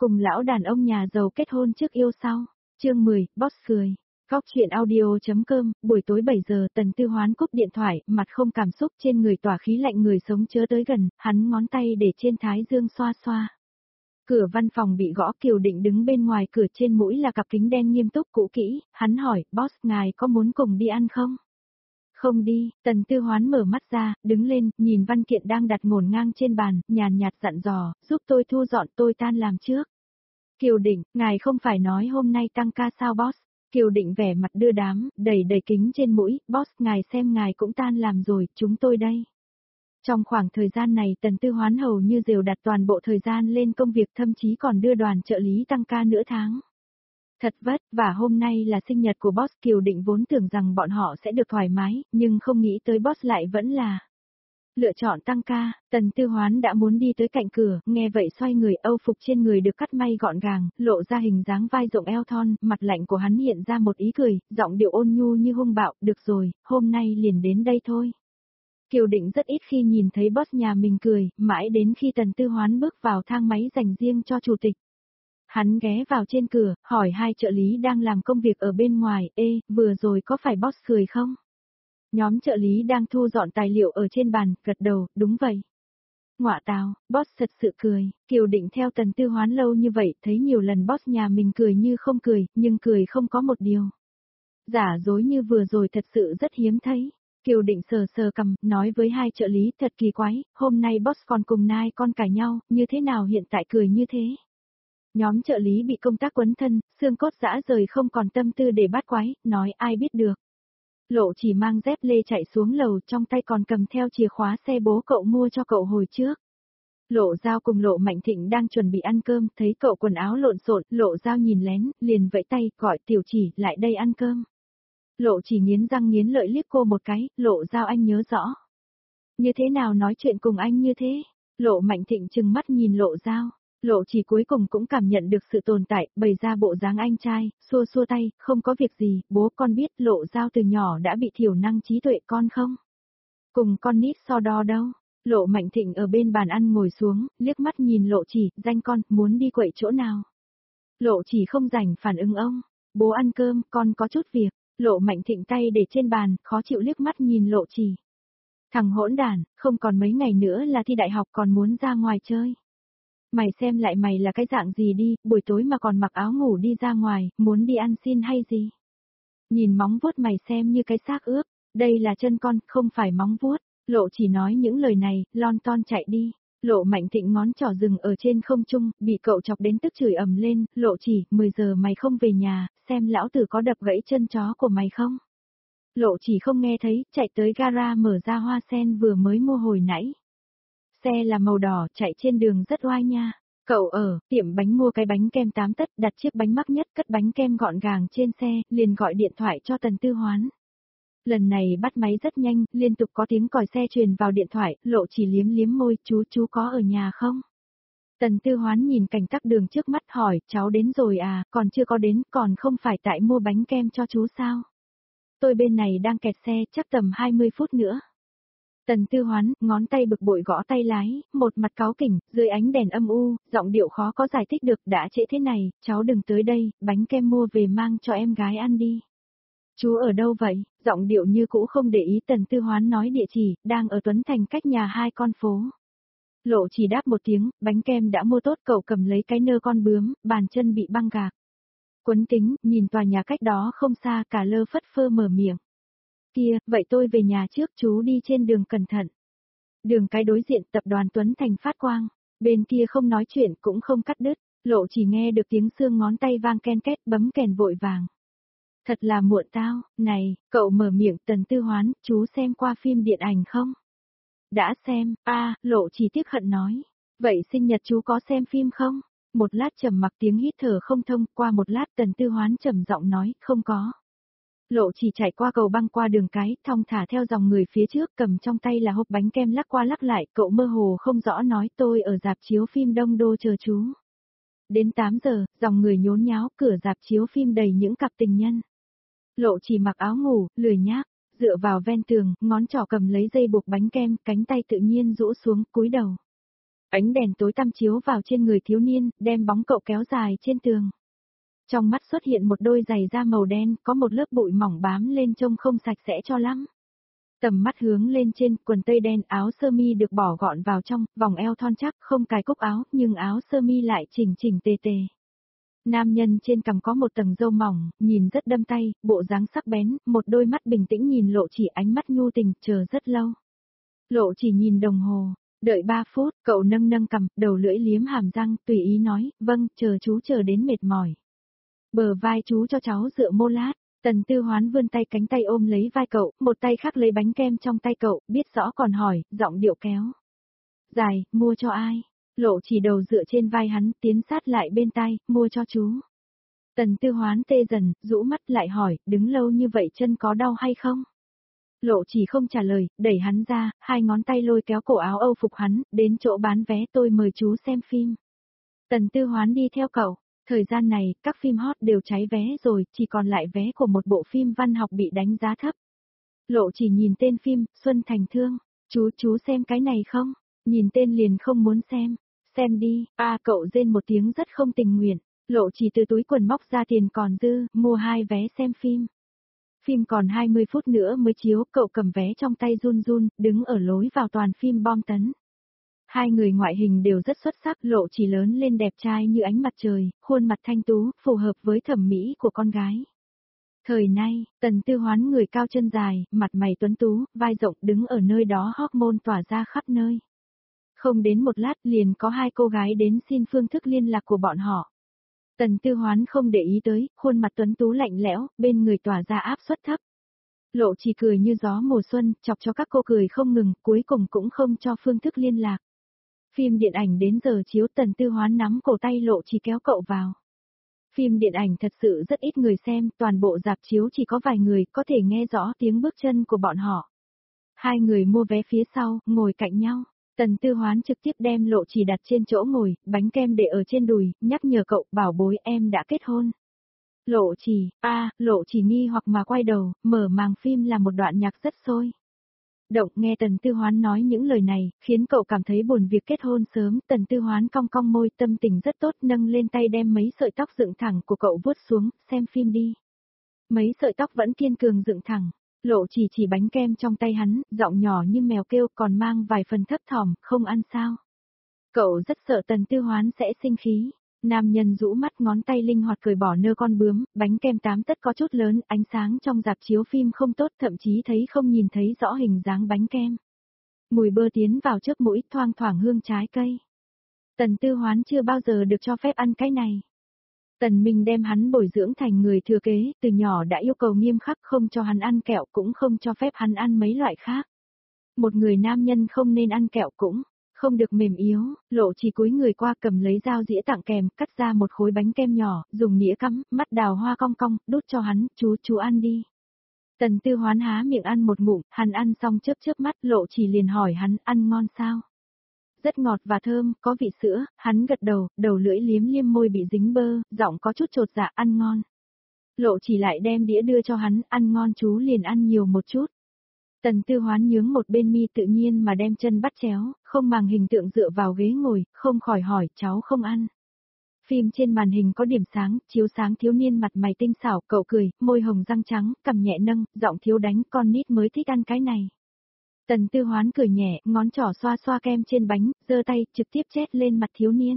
Cùng lão đàn ông nhà giàu kết hôn trước yêu sau. Chương 10, Boss cười. Góc chuyện audio.com, buổi tối 7 giờ Tần Tư Hoán cúp điện thoại, mặt không cảm xúc trên người tỏa khí lạnh người sống chớ tới gần, hắn ngón tay để trên thái dương xoa xoa. Cửa văn phòng bị gõ Kiều Định đứng bên ngoài cửa trên mũi là cặp kính đen nghiêm túc cũ kỹ, hắn hỏi, boss ngài có muốn cùng đi ăn không? Không đi, Tần Tư Hoán mở mắt ra, đứng lên, nhìn văn kiện đang đặt ngổn ngang trên bàn, nhàn nhạt dặn dò, giúp tôi thu dọn tôi tan làm trước. Kiều Định, ngài không phải nói hôm nay tăng ca sao boss? Kiều Định vẻ mặt đưa đám, đầy kính trên mũi, boss ngài xem ngài cũng tan làm rồi, chúng tôi đây. Trong khoảng thời gian này Tần Tư Hoán hầu như đều đặt toàn bộ thời gian lên công việc, thậm chí còn đưa đoàn trợ lý tăng ca nửa tháng. Thật vất vả hôm nay là sinh nhật của boss. Kiều Định vốn tưởng rằng bọn họ sẽ được thoải mái, nhưng không nghĩ tới boss lại vẫn là lựa chọn tăng ca. Tần Tư Hoán đã muốn đi tới cạnh cửa, nghe vậy xoay người, âu phục trên người được cắt may gọn gàng, lộ ra hình dáng vai rộng eo thon, mặt lạnh của hắn hiện ra một ý cười, giọng điệu ôn nhu như hung bạo, được rồi, hôm nay liền đến đây thôi. Kiều Định rất ít khi nhìn thấy boss nhà mình cười, mãi đến khi Tần Tư Hoán bước vào thang máy dành riêng cho chủ tịch. Hắn ghé vào trên cửa, hỏi hai trợ lý đang làm công việc ở bên ngoài, vừa rồi có phải boss cười không? Nhóm trợ lý đang thu dọn tài liệu ở trên bàn, gật đầu, đúng vậy. Ngọa tào, boss thật sự cười. Kiều Định theo Tần Tư Hoán lâu như vậy, thấy nhiều lần boss nhà mình cười như không cười, nhưng cười không có một điều giả dối như vừa rồi, thật sự rất hiếm thấy. Kiều Định sờ cằm, nói với hai trợ lý, thật kỳ quái, hôm nay boss còn cùng nai con cãi nhau, như thế nào hiện tại cười như thế? Nhóm trợ lý bị công tác quấn thân, xương cốt rã rời không còn tâm tư để bắt quái, nói ai biết được. Lộ chỉ mang dép lê chạy xuống lầu, trong tay còn cầm theo chìa khóa xe bố cậu mua cho cậu hồi trước. Lộ Giao cùng Lộ Mạnh Thịnh đang chuẩn bị ăn cơm, thấy cậu quần áo lộn xộn, Lộ Giao nhìn lén, liền vẫy tay, gọi Tiểu Chỉ, lại đây ăn cơm. Lộ Chỉ nghiến răng nghiến lợi liếc cô một cái, Lộ Giao anh nhớ rõ. Như thế nào nói chuyện cùng anh như thế? Lộ Mạnh Thịnh trừng mắt nhìn Lộ Giao. Lộ Chỉ cuối cùng cũng cảm nhận được sự tồn tại, bày ra bộ dáng anh trai, xua tay, không có việc gì, bố con biết Lộ Giao từ nhỏ đã bị thiểu năng trí tuệ con không? Cùng con nít so đo đâu? Lộ Mạnh Thịnh ở bên bàn ăn ngồi xuống, liếc mắt nhìn Lộ Chỉ, danh con, muốn đi quậy chỗ nào? Lộ Chỉ không rảnh phản ứng ông, bố ăn cơm, con có chút việc. Lộ Mạnh Thịnh tay để trên bàn, khó chịu liếc mắt nhìn Lộ Chỉ. Thằng hỗn đản, không còn mấy ngày nữa là thi đại học còn muốn ra ngoài chơi. Mày xem lại mày là cái dạng gì đi, buổi tối mà còn mặc áo ngủ đi ra ngoài, muốn đi ăn xin hay gì? Nhìn móng vuốt mày xem như cái xác ướp, đây là chân con, không phải móng vuốt. Lộ Chỉ nói những lời này, lon ton chạy đi. Lộ Mạnh Thịnh ngón trỏ dừng ở trên không trung, bị cậu chọc đến tức chửi ầm lên, Lộ Chỉ, 10 giờ mày không về nhà, xem lão tử có đập gãy chân chó của mày không? Lộ Chỉ không nghe thấy, chạy tới gara mở ra hoa sen vừa mới mua hồi nãy. Xe là màu đỏ, chạy trên đường rất oai nha. Cậu ở tiệm bánh mua cái bánh kem 8 tấc, đặt chiếc bánh mắc nhất, cất bánh kem gọn gàng trên xe, liền gọi điện thoại cho Tần Tư Hoán. Lần này bắt máy rất nhanh, liên tục có tiếng còi xe truyền vào điện thoại, Lộ Chỉ liếm môi, chú có ở nhà không? Tần Tư Hoán nhìn cảnh tắc đường trước mắt hỏi, cháu đến rồi à, còn chưa có đến, còn không phải tại mua bánh kem cho chú sao? Tôi bên này đang kẹt xe, chắc tầm 20 phút nữa. Tần Tư Hoán, ngón tay bực bội gõ tay lái, một mặt cáu kỉnh, dưới ánh đèn âm u, giọng điệu khó có giải thích được, đã trễ thế này, cháu đừng tới đây, bánh kem mua về mang cho em gái ăn đi. Chú ở đâu vậy? Giọng điệu như cũ không để ý. Tần Tư Hoán nói địa chỉ, đang ở Tuấn Thành cách nhà 2 con phố. Lộ Chỉ đáp một tiếng, bánh kem đã mua tốt, cậu cầm lấy cái nơ con bướm, bàn chân bị băng gạc. Quấn tính, nhìn tòa nhà cách đó không xa, cả lơ phất phơ mở miệng. Kia, vậy tôi về nhà trước, chú đi trên đường cẩn thận. Đường cái đối diện tập đoàn Tuấn Thành phát quang, bên kia không nói chuyện cũng không cắt đứt, Lộ Chỉ nghe được tiếng xương ngón tay vang ken két, bấm kèn vội vàng. Thật là muộn tao, này, cậu mở miệng. Tần Tư Hoán, chú xem qua phim điện ảnh không? Đã xem, Lộ Chỉ tiếc hận nói. Vậy sinh nhật chú có xem phim không? Một lát trầm mặc, tiếng hít thở không thông, qua một lát Tần Tư Hoán trầm giọng nói, không có. Lộ Chỉ chạy qua cầu băng qua đường cái, thong thả theo dòng người phía trước, cầm trong tay là hộp bánh kem lắc qua lắc lại, cậu mơ hồ không rõ nói, tôi ở rạp chiếu phim Đông Đô chờ chú. Đến 8 giờ, dòng người nhốn nháo, cửa rạp chiếu phim đầy những cặp tình nhân. Lộ Chỉ mặc áo ngủ, lười nhác, dựa vào ven tường, ngón trỏ cầm lấy dây buộc bánh kem, cánh tay tự nhiên rũ xuống, cúi đầu. Ánh đèn tối tăm chiếu vào trên người thiếu niên, đem bóng cậu kéo dài trên tường. Trong mắt xuất hiện một đôi giày da màu đen, có một lớp bụi mỏng bám lên trông không sạch sẽ cho lắm. Tầm mắt hướng lên trên, quần tây đen, áo sơ mi được bỏ gọn vào trong, vòng eo thon chắc, không cài cúc áo, nhưng áo sơ mi lại chỉnh chỉnh tề tề. Nam nhân trên cằm có một tầng râu mỏng, nhìn rất đâm tay, bộ dáng sắc bén, một đôi mắt bình tĩnh nhìn Lộ Chỉ, ánh mắt nhu tình, chờ rất lâu. Lộ Chỉ nhìn đồng hồ, đợi 3 phút, cậu nâng nâng cằm, đầu lưỡi liếm hàm răng, tùy ý nói, vâng, chờ chú chờ đến mệt mỏi. Bờ vai chú cho cháu dựa mô lát. Tần Tư Hoán vươn tay, cánh tay ôm lấy vai cậu, một tay khác lấy bánh kem trong tay cậu, biết rõ còn hỏi, giọng điệu kéo. Dài, mua cho ai? Lộ Chỉ đầu dựa trên vai hắn, tiến sát lại bên tai, mua cho chú. Tần Tư Hoán tê dần, rũ mắt lại hỏi, đứng lâu như vậy chân có đau hay không? Lộ Chỉ không trả lời, đẩy hắn ra, hai ngón tay lôi kéo cổ áo Âu phục hắn, đến chỗ bán vé, tôi mời chú xem phim. Tần Tư Hoán đi theo cậu. Thời gian này, các phim hot đều cháy vé rồi, chỉ còn lại vé của một bộ phim văn học bị đánh giá thấp. Lộ Chỉ nhìn tên phim, Xuân Thành Thương. Chú xem cái này không? Nhìn tên liền không muốn xem. Xem đi, cậu rên một tiếng rất không tình nguyện. Lộ Chỉ từ túi quần móc ra tiền còn dư, mua 2 vé xem phim. Phim còn 20 phút nữa mới chiếu, cậu cầm vé trong tay run run, đứng ở lối vào toàn phim bom tấn. Hai người ngoại hình đều rất xuất sắc, Lộ Chỉ lớn lên đẹp trai như ánh mặt trời, khuôn mặt thanh tú, phù hợp với thẩm mỹ của con gái. Thời nay, Tần Tư Hoán người cao chân dài, mặt mày tuấn tú, vai rộng đứng ở nơi đó hormone tỏa ra khắp nơi. Không đến một lát liền có 2 cô gái đến xin phương thức liên lạc của bọn họ. Tần Tư Hoán không để ý tới, khuôn mặt tuấn tú lạnh lẽo, bên người tỏa ra áp suất thấp. Lộ Chỉ cười như gió mùa xuân, chọc cho các cô cười không ngừng, cuối cùng cũng không cho phương thức liên lạc. Phim điện ảnh đến giờ chiếu, Tần Tư Hoán nắm cổ tay Lộ Chỉ kéo cậu vào. Phim điện ảnh thật sự rất ít người xem, toàn bộ rạp chiếu chỉ có vài người có thể nghe rõ tiếng bước chân của bọn họ. Hai người mua vé phía sau, ngồi cạnh nhau. Tần Tư Hoán trực tiếp đem Lộ Chỉ đặt trên chỗ ngồi, bánh kem để ở trên đùi, nhắc nhở cậu, bảo bối em đã kết hôn. Lộ Chỉ, Lộ Chỉ nghi hoặc mà quay đầu, mở màng phim là một đoạn nhạc rất sôi động, nghe Tần Tư Hoán nói những lời này, khiến cậu cảm thấy buồn việc kết hôn sớm. Tần Tư Hoán cong cong môi, tâm tình rất tốt, nâng lên tay đem mấy sợi tóc dựng thẳng của cậu vuốt xuống, xem phim đi. Mấy sợi tóc vẫn kiên cường dựng thẳng. Lộ chỉ bánh kem trong tay hắn, giọng nhỏ như mèo kêu, còn mang vài phần thấp thỏm, không ăn sao. Cậu rất sợ Tần Tư Hoán sẽ sinh khí. Nam nhân rũ mắt, ngón tay linh hoạt cởi bỏ nơ con bướm, bánh kem 8 tấc có chút lớn, ánh sáng trong rạp chiếu phim không tốt, thậm chí thấy không nhìn thấy rõ hình dáng bánh kem. Mùi bơ tiến vào trước mũi, thoang thoảng hương trái cây. Tần Tư Hoán chưa bao giờ được cho phép ăn cái này. Tần Minh đem hắn bồi dưỡng thành người thừa kế, từ nhỏ đã yêu cầu nghiêm khắc, không cho hắn ăn kẹo, cũng không cho phép hắn ăn mấy loại khác. Một người nam nhân không nên ăn kẹo, cũng không được mềm yếu. Lộ chỉ cúi người qua, cầm lấy dao dĩa tặng kèm, cắt ra một khối bánh kem nhỏ, dùng nĩa cắm, mắt đào hoa cong cong, đút cho hắn, chú ăn đi. Tần Tư Hoán há miệng ăn một ngụm, hắn ăn xong chớp chớp mắt, Lộ chỉ liền hỏi hắn, ăn ngon sao? Rất ngọt và thơm, có vị sữa, hắn gật đầu, đầu lưỡi liếm liếm môi bị dính bơ, giọng có chút chột dạ, ăn ngon. Lộ chỉ lại đem đĩa đưa cho hắn, ăn ngon chú liền ăn nhiều một chút. Tần Tư Hoán nhướng một bên mi, tự nhiên mà đem chân bắt chéo, không màng hình tượng dựa vào ghế ngồi, không khỏi hỏi, cháu không ăn. Phim trên màn hình có điểm sáng, chiếu sáng thiếu niên mặt mày tinh xảo, cậu cười, môi hồng răng trắng, cằm nhẹ nâng, giọng thiếu đánh, con nít mới thích ăn cái này. Tần Tư Hoán cười nhẹ, ngón trỏ xoa xoa kem trên bánh, giơ tay, trực tiếp chét lên mặt thiếu niên.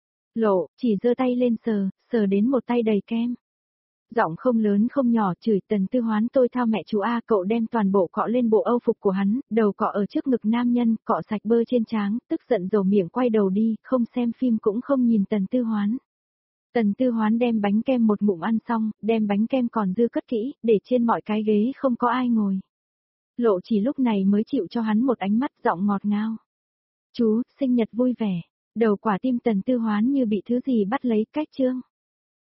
Lộ, chỉ giơ tay lên sờ đến một tay đầy kem. Giọng không lớn không nhỏ, chửi Tần Tư Hoán, tôi thao mẹ chú A. Cậu đem toàn bộ cọ lên bộ âu phục của hắn, đầu cọ ở trước ngực nam nhân, cọ sạch bơ trên trán, tức giận dầu miệng quay đầu đi, không xem phim cũng không nhìn Tần Tư Hoán. Tần Tư Hoán đem bánh kem một ngụm ăn xong, đem bánh kem còn dư cất kỹ, để trên mọi cái ghế không có ai ngồi. Lộ chỉ lúc này mới chịu cho hắn một ánh mắt, giọng ngọt ngào. Chú, sinh nhật vui vẻ. Đầu quả tim Tần Tư Hoán như bị thứ gì bắt lấy, cách chương.